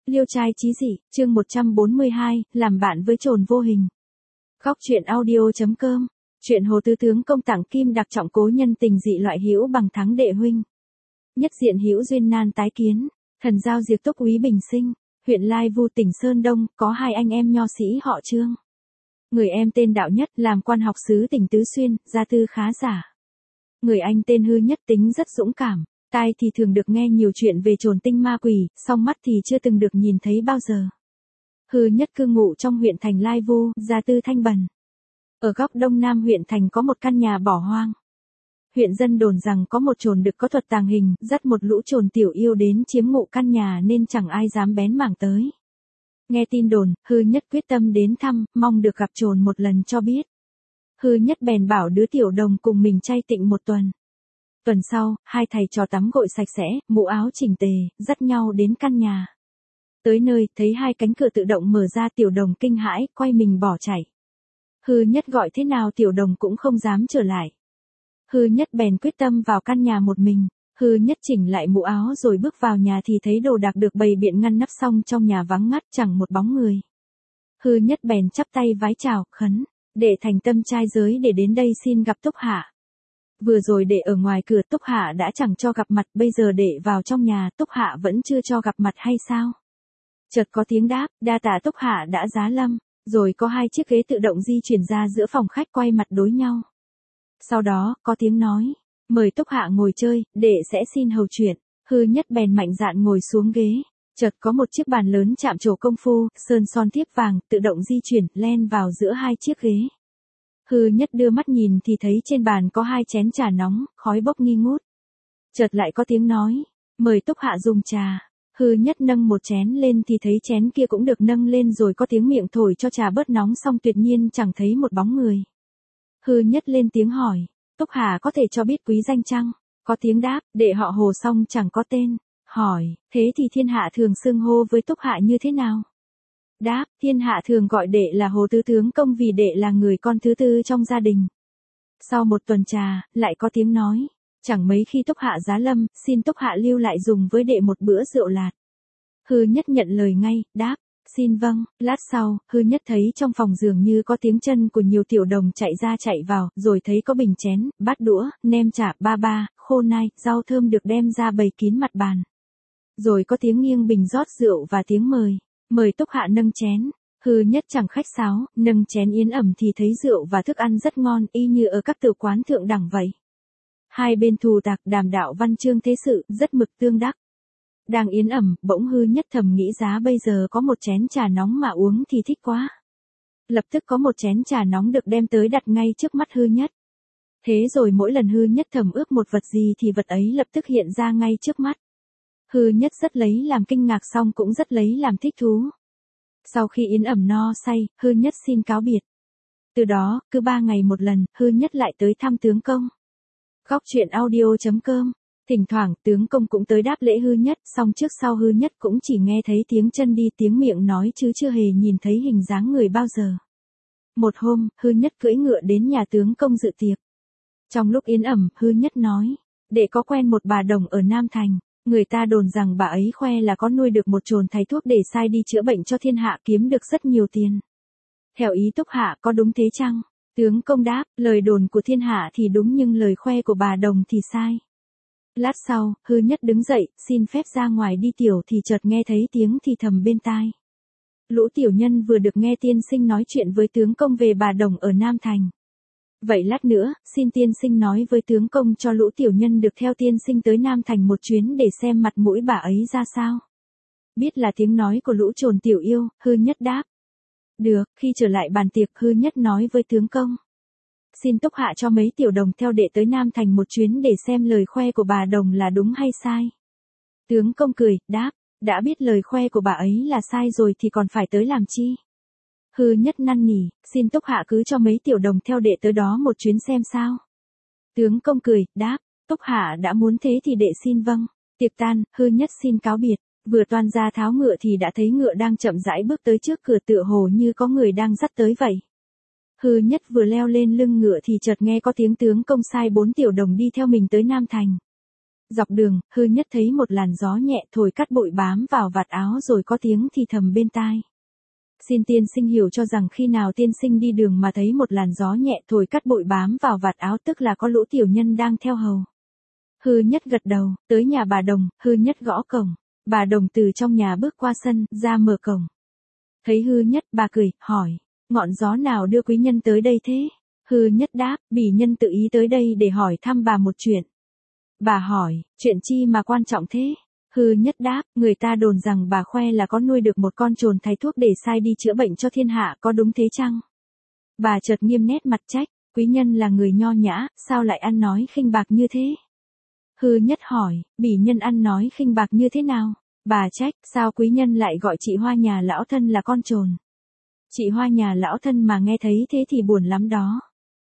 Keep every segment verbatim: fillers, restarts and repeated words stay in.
Liêu trai chí dị, chương một trăm bốn mươi hai, làm bạn với chồn vô hình. Góc truyện audio.com, chuyện Hồ Tứ Tướng công tặng kim đặc trọng cố nhân tình dị loại hữu bằng thắng đệ huynh. Nhất diện hữu duyên nan tái kiến, thần giao diệt túc úy bình sinh, huyện Lai Vu tỉnh Sơn Đông, có hai anh em nho sĩ họ Trương. Người em tên Đạo Nhất, làm quan học sứ tỉnh Tứ Xuyên, gia tư khá giả. Người anh tên Hư Nhất tính rất dũng cảm. Tai thì thường được nghe nhiều chuyện về chồn tinh ma quỷ, song mắt thì chưa từng được nhìn thấy bao giờ. Hư Nhất cư ngụ trong huyện thành Lai Vu, gia tư thanh bần. Ở góc đông nam huyện thành có một căn nhà bỏ hoang. Huyện dân đồn rằng có một chồn đực có thuật tàng hình, dắt một lũ chồn tiểu yêu đến chiếm ngụ căn nhà nên chẳng ai dám bén mảng tới. Nghe tin đồn, Hư Nhất quyết tâm đến thăm, mong được gặp chồn một lần cho biết. Hư Nhất bèn bảo đứa tiểu đồng cùng mình chay tịnh một tuần. Tuần sau, hai thầy trò tắm gội sạch sẽ, mũ áo chỉnh tề, dắt nhau đến căn nhà. Tới nơi, thấy hai cánh cửa tự động mở ra, tiểu đồng kinh hãi, quay mình bỏ chạy. Hư Nhất gọi thế nào tiểu đồng cũng không dám trở lại. Hư Nhất bèn quyết tâm vào căn nhà một mình. Hư Nhất chỉnh lại mũ áo rồi bước vào nhà thì thấy đồ đạc được bày biện ngăn nắp xong, trong nhà vắng ngắt chẳng một bóng người. Hư Nhất bèn chắp tay vái chào, khấn, đệ thành tâm trai giới để đến đây xin gặp Túc Hạ. Vừa rồi đệ ở ngoài cửa Túc Hạ đã chẳng cho gặp mặt, bây giờ đệ vào trong nhà Túc Hạ vẫn chưa cho gặp mặt hay sao? Chợt có tiếng đáp, đa tạ Túc Hạ đã giá lâm, rồi có hai chiếc ghế tự động di chuyển ra giữa phòng khách quay mặt đối nhau. Sau đó, có tiếng nói, mời Túc Hạ ngồi chơi, đệ sẽ xin hầu chuyện. Hư Nhất bèn mạnh dạn ngồi xuống ghế. Chợt có một chiếc bàn lớn chạm trổ công phu, sơn son thiếp vàng, tự động di chuyển, len vào giữa hai chiếc ghế. Hư Nhất đưa mắt nhìn thì thấy trên bàn có hai chén trà nóng, khói bốc nghi ngút. Chợt lại có tiếng nói, mời Túc Hạ dùng trà. Hư Nhất nâng một chén lên thì thấy chén kia cũng được nâng lên, rồi có tiếng miệng thổi cho trà bớt nóng, xong tuyệt nhiên chẳng thấy một bóng người. Hư Nhất lên tiếng hỏi, Túc Hạ có thể cho biết quý danh chăng? Có tiếng đáp, đệ họ Hồ song chẳng có tên. Hỏi, thế thì thiên hạ thường xưng hô với Túc Hạ như thế nào? Đáp, thiên hạ thường gọi đệ là Hồ Tứ Tướng công vì đệ là người con thứ tư trong gia đình. Sau một tuần trà, lại có tiếng nói, chẳng mấy khi Túc Hạ giá lâm, xin Túc Hạ lưu lại dùng với đệ một bữa rượu lạt. Hư Nhất nhận lời ngay, đáp, xin vâng. Lát sau, Hư Nhất thấy trong phòng dường như có tiếng chân của nhiều tiểu đồng chạy ra chạy vào, rồi thấy có bình chén, bát đũa, nem chả, ba ba, khô nai, rau thơm được đem ra bày kín mặt bàn. Rồi có tiếng nghiêng bình rót rượu và tiếng mời. Mời Túc Hạ nâng chén. Hư Nhất chẳng khách sáo, nâng chén yến ẩm thì thấy rượu và thức ăn rất ngon, y như ở các tử quán thượng đẳng vậy. Hai bên thù tạc đàm đạo văn chương thế sự, rất mực tương đắc. Đang yến ẩm, bỗng Hư Nhất thầm nghĩ giá bây giờ có một chén trà nóng mà uống thì thích quá. Lập tức có một chén trà nóng được đem tới đặt ngay trước mắt Hư Nhất. Thế rồi mỗi lần Hư Nhất thầm ước một vật gì thì vật ấy lập tức hiện ra ngay trước mắt. Hư Nhất rất lấy làm kinh ngạc, xong cũng rất lấy làm thích thú. Sau khi yến ẩm no say, Hư Nhất xin cáo biệt. Từ đó, cứ ba ngày một lần, Hư Nhất lại tới thăm tướng công. Góc truyện audio.com, thỉnh thoảng tướng công cũng tới đáp lễ Hư Nhất, song trước sau Hư Nhất cũng chỉ nghe thấy tiếng chân đi tiếng miệng nói chứ chưa hề nhìn thấy hình dáng người bao giờ. Một hôm, Hư Nhất cưỡi ngựa đến nhà tướng công dự tiệc. Trong lúc yến ẩm, Hư Nhất nói, đệ có quen một bà đồng ở Nam Thành. Người ta đồn rằng bà ấy khoe là có nuôi được một chồn thầy thuốc để sai đi chữa bệnh cho thiên hạ, kiếm được rất nhiều tiền. Theo ý Túc Hạ có đúng thế chăng? Tướng công đáp, lời đồn của thiên hạ thì đúng nhưng lời khoe của bà đồng thì sai. Lát sau, Hư Nhất đứng dậy, xin phép ra ngoài đi tiểu thì chợt nghe thấy tiếng thì thầm bên tai. Lũ tiểu nhân vừa được nghe tiên sinh nói chuyện với tướng công về bà đồng ở Nam Thành. Vậy lát nữa, xin tiên sinh nói với tướng công cho lũ tiểu nhân được theo tiên sinh tới Nam Thành một chuyến để xem mặt mũi bà ấy ra sao. Biết là tiếng nói của lũ chồn tiểu yêu, Hư Nhất đáp. Được, khi trở lại bàn tiệc, Hư Nhất nói với tướng công. Xin Túc Hạ cho mấy tiểu đồng theo đệ tới Nam Thành một chuyến để xem lời khoe của bà đồng là đúng hay sai. Tướng công cười, đáp, đã biết lời khoe của bà ấy là sai rồi thì còn phải tới làm chi. Hư Nhất năn nỉ, xin Túc Hạ cứ cho mấy tiểu đồng theo đệ tới đó một chuyến xem sao. Tướng công cười, đáp, Túc Hạ đã muốn thế thì đệ xin vâng. Tiệc tan, Hư Nhất xin cáo biệt, vừa toan ra tháo ngựa thì đã thấy ngựa đang chậm rãi bước tới trước cửa, tựa hồ như có người đang dắt tới vậy. Hư Nhất vừa leo lên lưng ngựa thì chợt nghe có tiếng tướng công sai bốn tiểu đồng đi theo mình tới Nam Thành. Dọc đường, hư nhất thấy một làn gió nhẹ thổi cắt bụi bám vào vạt áo rồi có tiếng thì thầm bên tai. Xin tiên sinh hiểu cho rằng khi nào tiên sinh đi đường mà thấy một làn gió nhẹ thổi cắt bụi bám vào vạt áo tức là có lũ tiểu nhân đang theo hầu. Hư nhất gật đầu, tới nhà bà Đồng, hư nhất gõ cổng. Bà Đồng từ trong nhà bước qua sân, ra mở cổng. Thấy hư nhất, bà cười, hỏi, ngọn gió nào đưa quý nhân tới đây thế? Hư nhất đáp, bỉ nhân tự ý tới đây để hỏi thăm bà một chuyện. Bà hỏi, chuyện chi mà quan trọng thế? Hư nhất đáp, người ta đồn rằng bà khoe là có nuôi được một con trồn thái thuốc để sai đi chữa bệnh cho thiên hạ, có đúng thế chăng? Bà chợt nghiêm nét mặt trách, quý nhân là người nho nhã, sao lại ăn nói khinh bạc như thế? Hư nhất hỏi, bỉ nhân ăn nói khinh bạc như thế nào? Bà trách, sao quý nhân lại gọi chị Hoa nhà lão thân là con trồn? Chị Hoa nhà lão thân mà nghe thấy thế thì buồn lắm đó.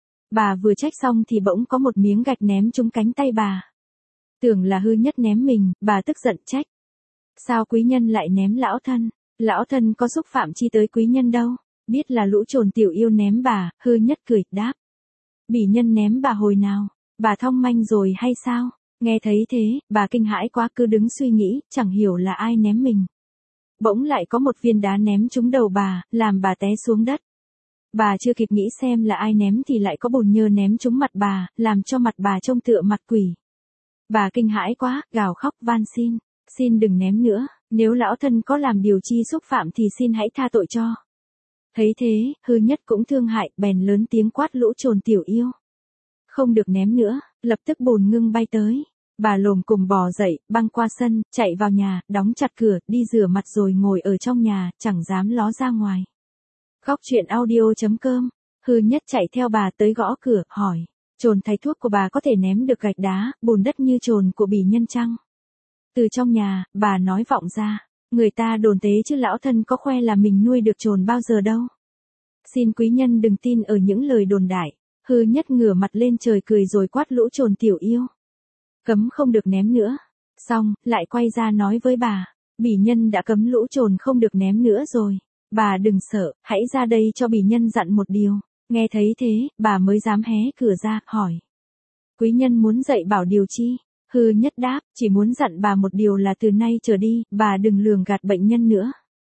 Bà vừa trách xong thì bỗng có một miếng gạch ném trúng cánh tay bà. Tưởng là hư nhất ném mình, bà tức giận trách. Sao quý nhân lại ném lão thân? Lão thân có xúc phạm chi tới quý nhân đâu. Biết là lũ trồn tiểu yêu ném bà, hư nhất cười, đáp. Bỉ nhân ném bà hồi nào? Bà thong manh rồi hay sao? Nghe thấy thế, bà kinh hãi quá cứ đứng suy nghĩ, chẳng hiểu là ai ném mình. Bỗng lại có một viên đá ném trúng đầu bà, làm bà té xuống đất. Bà chưa kịp nghĩ xem là ai ném thì lại có bùn nhơ ném trúng mặt bà, làm cho mặt bà trông tựa mặt quỷ. Bà kinh hãi quá, gào khóc van xin, xin đừng ném nữa, nếu lão thân có làm điều chi xúc phạm thì xin hãy tha tội cho. Thấy thế, hư nhất cũng thương hại, bèn lớn tiếng quát lũ trồn tiểu yêu. Không được ném nữa, lập tức bùn ngưng bay tới. Bà lồm cồm bò dậy, băng qua sân, chạy vào nhà, đóng chặt cửa, đi rửa mặt rồi ngồi ở trong nhà, chẳng dám ló ra ngoài. Góc truyện audio chấm com, hư nhất chạy theo bà tới gõ cửa, hỏi, trồn thái thuốc của bà có thể ném được gạch đá, bùn đất như trồn của bỉ nhân chăng? Từ trong nhà, bà nói vọng ra, người ta đồn tế chứ lão thân có khoe là mình nuôi được trồn bao giờ đâu. Xin quý nhân đừng tin ở những lời đồn đại. Hư nhất ngửa mặt lên trời cười rồi quát lũ trồn tiểu yêu. Cấm không được ném nữa. Xong, lại quay ra nói với bà, bỉ nhân đã cấm lũ trồn không được ném nữa rồi. Bà đừng sợ, hãy ra đây cho bỉ nhân dặn một điều. Nghe thấy thế, bà mới dám hé cửa ra, hỏi. Quý nhân muốn dạy bảo điều chi? Hư nhất đáp, chỉ muốn dặn bà một điều là từ nay trở đi, bà đừng lường gạt bệnh nhân nữa.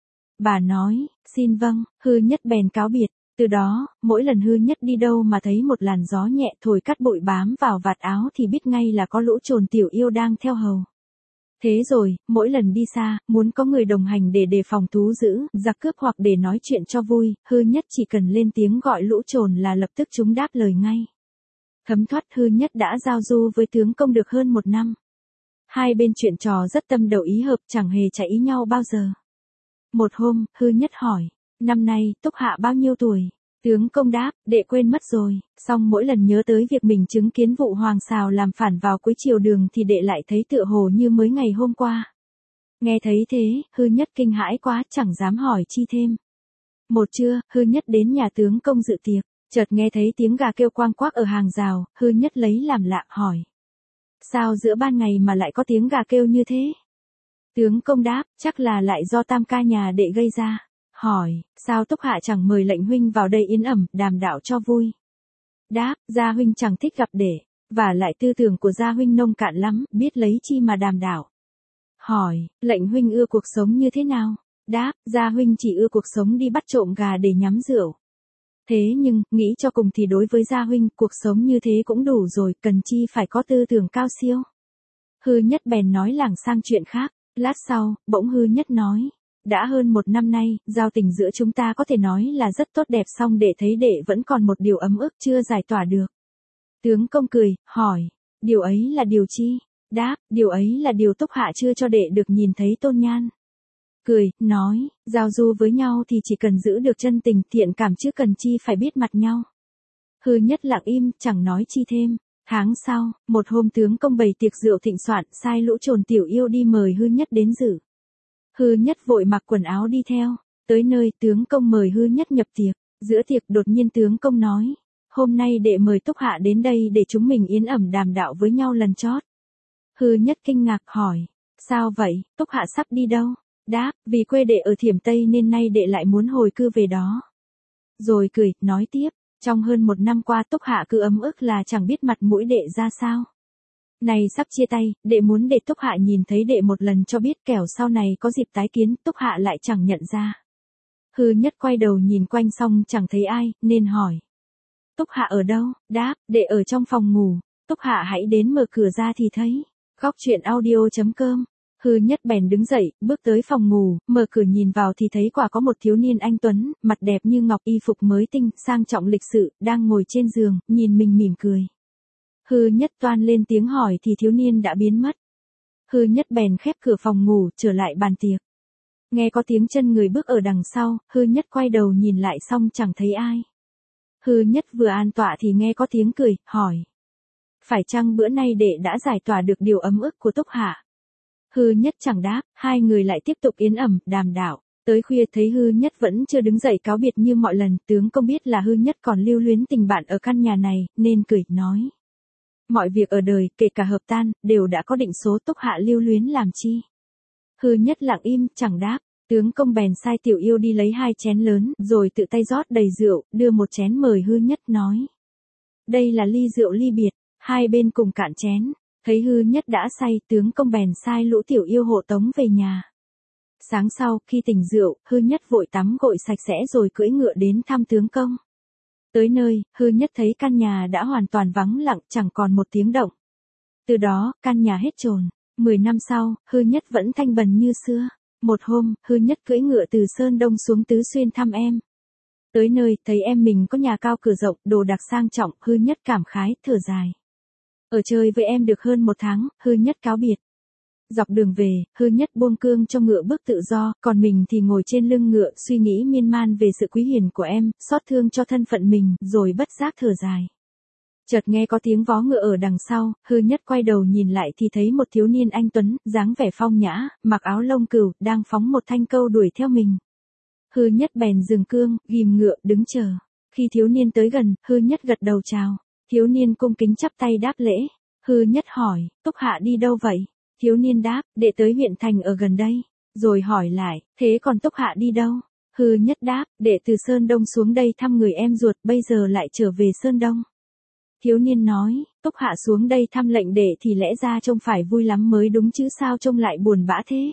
Bà nói, xin vâng, hư nhất bèn cáo biệt. Từ đó, mỗi lần hư nhất đi đâu mà thấy một làn gió nhẹ thổi cắt bụi bám vào vạt áo thì biết ngay là có lũ trồn tiểu yêu đang theo hầu. Thế rồi, mỗi lần đi xa, muốn có người đồng hành để đề phòng thú dữ, giặc cướp hoặc để nói chuyện cho vui, hư nhất chỉ cần lên tiếng gọi lũ trồn là lập tức chúng đáp lời ngay. Thấm thoát hư nhất đã giao du với tướng công được hơn một năm. Hai bên chuyện trò rất tâm đầu ý hợp, chẳng hề chạy ý nhau bao giờ. Một hôm, hư nhất hỏi. Năm nay, Túc Hạ bao nhiêu tuổi? Tướng công đáp, đệ quên mất rồi, song mỗi lần nhớ tới việc mình chứng kiến vụ hoàng xào làm phản vào cuối triều đường thì đệ lại thấy tựa hồ như mới ngày hôm qua. Nghe thấy thế, hư nhất kinh hãi quá, chẳng dám hỏi chi thêm. Một trưa, hư nhất đến nhà tướng công dự tiệc, chợt nghe thấy tiếng gà kêu quang quác ở hàng rào, hư nhất lấy làm lạ hỏi. Sao giữa ban ngày mà lại có tiếng gà kêu như thế? Tướng công đáp, chắc là lại do tam ca nhà đệ gây ra. Hỏi, sao Túc Hạ chẳng mời lệnh huynh vào đây yến ẩm, đàm đạo cho vui? Đáp, gia huynh chẳng thích gặp đệ, và lại tư tưởng của gia huynh nông cạn lắm, biết lấy chi mà đàm đạo. Hỏi, lệnh huynh ưa cuộc sống như thế nào? Đáp, gia huynh chỉ ưa cuộc sống đi bắt trộm gà để nhắm rượu. Thế nhưng, nghĩ cho cùng thì đối với gia huynh, cuộc sống như thế cũng đủ rồi, cần chi phải có tư tưởng cao siêu. Hư nhất bèn nói lảng sang chuyện khác, lát sau, bỗng hư nhất nói. Đã hơn một năm nay, giao tình giữa chúng ta có thể nói là rất tốt đẹp song để thấy đệ vẫn còn một điều ấm ức chưa giải tỏa được. Tướng công cười, hỏi, điều ấy là điều chi? Đáp, điều ấy là điều Túc Hạ chưa cho đệ được nhìn thấy tôn nhan. Cười, nói, giao du với nhau thì chỉ cần giữ được chân tình thiện cảm chứ cần chi phải biết mặt nhau. Hư nhất lặng im, chẳng nói chi thêm. Tháng sau, một hôm tướng công bày tiệc rượu thịnh soạn, sai lũ trồn tiểu yêu đi mời hư nhất đến dự. Hư nhất vội mặc quần áo đi theo, tới nơi tướng công mời hư nhất nhập tiệc, giữa tiệc đột nhiên tướng công nói, hôm nay đệ mời Túc Hạ đến đây để chúng mình yến ẩm đàm đạo với nhau lần chót. Hư nhất kinh ngạc hỏi, sao vậy, Túc Hạ sắp đi đâu? Đáp, vì quê đệ ở Thiểm Tây nên nay đệ lại muốn hồi cư về đó. Rồi cười, nói tiếp, trong hơn một năm qua Túc Hạ cứ ấm ức là chẳng biết mặt mũi đệ ra sao. Này sắp chia tay, đệ muốn để Túc Hạ nhìn thấy đệ một lần cho biết kẻo sau này có dịp tái kiến, Túc Hạ lại chẳng nhận ra. Hư Nhất quay đầu nhìn quanh xong chẳng thấy ai, nên hỏi. Túc Hạ ở đâu? Đáp, đệ ở trong phòng ngủ. Túc Hạ hãy đến mở cửa ra thì thấy. Góc truyện audio chấm com. Hư Nhất bèn đứng dậy, bước tới phòng ngủ, mở cửa nhìn vào thì thấy quả có một thiếu niên anh tuấn, mặt đẹp như ngọc, y phục mới tinh, sang trọng lịch sự, đang ngồi trên giường, nhìn mình mỉm cười. Hư Nhất toan lên tiếng hỏi thì thiếu niên đã biến mất. Hư Nhất bèn khép cửa phòng ngủ, trở lại bàn tiệc. Nghe có tiếng chân người bước ở đằng sau, Hư Nhất quay đầu nhìn lại xong chẳng thấy ai. Hư Nhất vừa an tọa thì nghe có tiếng cười, hỏi. Phải chăng bữa nay đệ đã giải tỏa được điều ấm ức của Túc Hạ? Hư Nhất chẳng đáp, hai người lại tiếp tục yến ẩm, đàm đạo. Tới khuya thấy Hư Nhất vẫn chưa đứng dậy cáo biệt như mọi lần, tướng công biết là Hư Nhất còn lưu luyến tình bạn ở căn nhà này, nên cười, nói. Mọi việc ở đời, kể cả hợp tan, đều đã có định số, Túc Hạ lưu luyến làm chi? Hư Nhất lặng im, chẳng đáp. Tướng công bèn sai tiểu yêu đi lấy hai chén lớn, rồi tự tay rót đầy rượu, đưa một chén mời Hư Nhất, nói. Đây là ly rượu ly biệt, hai bên cùng cạn chén. Thấy Hư Nhất đã say, tướng công bèn sai lũ tiểu yêu hộ tống về nhà. Sáng sau, khi tỉnh rượu, Hư Nhất vội tắm gội sạch sẽ rồi cưỡi ngựa đến thăm tướng công. Tới nơi, Hư Nhất thấy căn nhà đã hoàn toàn vắng lặng, chẳng còn một tiếng động. Từ đó, căn nhà hết chồn. Mười năm sau, Hư Nhất vẫn thanh bần như xưa. Một hôm, Hư Nhất cưỡi ngựa từ Sơn Đông xuống Tứ Xuyên thăm em. Tới nơi, thấy em mình có nhà cao cửa rộng, đồ đạc sang trọng, Hư Nhất cảm khái, thở dài. Ở chơi với em được hơn một tháng, Hư Nhất cáo biệt. Dọc đường về, Hư Nhất buông cương cho ngựa bước tự do, còn mình thì ngồi trên lưng ngựa suy nghĩ miên man về sự quý hiền của em, xót thương cho thân phận mình, rồi bất giác thở dài. Chợt nghe có tiếng vó ngựa ở đằng sau, Hư Nhất quay đầu nhìn lại thì thấy một thiếu niên anh tuấn, dáng vẻ phong nhã, mặc áo lông cừu, đang phóng một thanh câu đuổi theo mình. Hư Nhất bèn dừng cương, ghim ngựa, đứng chờ. Khi thiếu niên tới gần, Hư Nhất gật đầu chào. Thiếu niên cung kính chắp tay đáp lễ. Hư Nhất hỏi, Túc Hạ đi đâu vậy? Thiếu niên đáp, đệ tới huyện thành ở gần đây. Rồi hỏi lại, thế còn Túc Hạ đi đâu? Hư Nhất đáp, đệ từ Sơn Đông xuống đây thăm người em ruột, bây giờ lại trở về Sơn Đông. Thiếu niên nói, Túc Hạ xuống đây thăm lệnh đệ thì lẽ ra trông phải vui lắm mới đúng chứ sao trông lại buồn bã thế?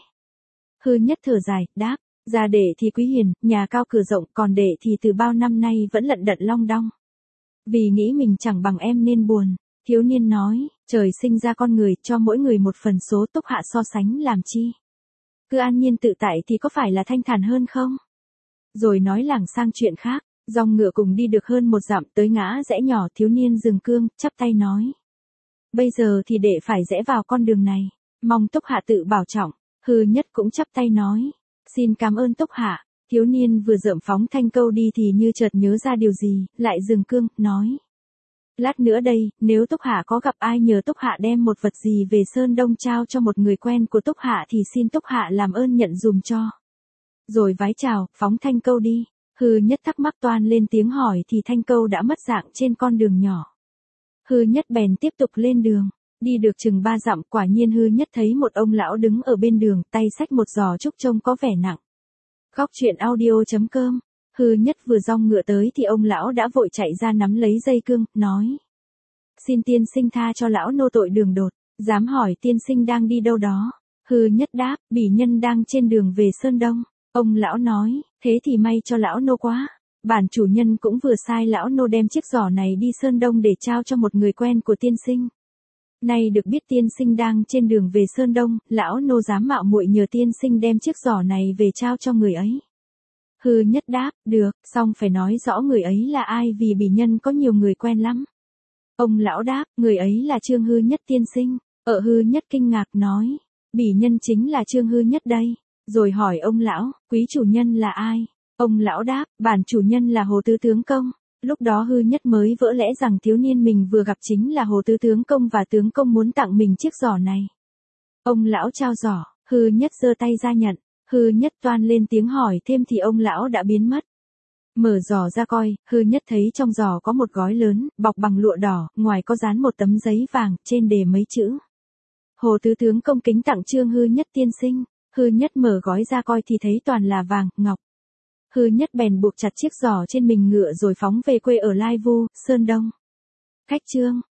Hư Nhất thở dài, đáp, gia đệ thì quý hiền, nhà cao cửa rộng, còn đệ thì từ bao năm nay vẫn lận đận long đong. Vì nghĩ mình chẳng bằng em nên buồn. Thiếu niên nói, trời sinh ra con người, cho mỗi người một phần số, Túc Hạ so sánh làm chi? Cứ an nhiên tự tại thì có phải là thanh thản hơn không? Rồi nói lảng sang chuyện khác. Dòng ngựa cùng đi được hơn một dặm, tới ngã rẽ nhỏ, thiếu niên dừng cương, chắp tay nói. Bây giờ thì đệ phải rẽ vào con đường này. Mong Túc Hạ tự bảo trọng. Hư Nhất cũng chắp tay nói. Xin cảm ơn Túc Hạ. Thiếu niên vừa dợm phóng thanh câu đi thì như chợt nhớ ra điều gì, lại dừng cương, nói. Lát nữa đây, nếu Túc Hạ có gặp ai nhờ Túc Hạ đem một vật gì về Sơn Đông trao cho một người quen của Túc Hạ thì xin Túc Hạ làm ơn nhận dùm cho. Rồi vái chào, phóng thanh câu đi. Hư Nhất thắc mắc toan lên tiếng hỏi thì thanh câu đã mất dạng trên con đường nhỏ. Hư Nhất bèn tiếp tục lên đường. Đi được chừng ba dặm, quả nhiên Hư Nhất thấy một ông lão đứng ở bên đường, tay xách một giò trúc trông có vẻ nặng. Góc truyện audio chấm com. Hư Nhất vừa dong ngựa tới thì ông lão đã vội chạy ra nắm lấy dây cương, nói. Xin tiên sinh tha cho lão nô tội đường đột, dám hỏi tiên sinh đang đi đâu đó? Hư Nhất đáp, bỉ nhân đang trên đường về Sơn Đông. Ông lão nói, thế thì may cho lão nô quá. Bản chủ nhân cũng vừa sai lão nô đem chiếc giỏ này đi Sơn Đông để trao cho một người quen của tiên sinh. Nay được biết tiên sinh đang trên đường về Sơn Đông, lão nô dám mạo muội nhờ tiên sinh đem chiếc giỏ này về trao cho người ấy. Hư Nhất đáp, được, song phải nói rõ người ấy là ai vì bỉ nhân có nhiều người quen lắm. Ông lão đáp, người ấy là Trương Hư Nhất tiên sinh. Ở Hư Nhất kinh ngạc nói, bỉ nhân chính là Trương Hư Nhất đây. Rồi hỏi ông lão, quý chủ nhân là ai? Ông lão đáp, bản chủ nhân là Hồ Tứ Tướng Công. Lúc đó Hư Nhất mới vỡ lẽ rằng thiếu niên mình vừa gặp chính là Hồ Tứ Tướng Công và Tướng Công muốn tặng mình chiếc giỏ này. Ông lão trao giỏ, Hư Nhất giơ tay ra nhận. Hư Nhất toan lên tiếng hỏi thêm thì ông lão đã biến mất. Mở giỏ ra coi, Hư Nhất thấy trong giỏ có một gói lớn, bọc bằng lụa đỏ, ngoài có dán một tấm giấy vàng, trên đề mấy chữ. Hồ Tứ Tướng Công kính tặng Trương Hư Nhất tiên sinh. Hư Nhất mở gói ra coi thì thấy toàn là vàng, ngọc. Hư Nhất bèn buộc chặt chiếc giỏ trên mình ngựa rồi phóng về quê ở Lai Vu, Sơn Đông. Khách chương.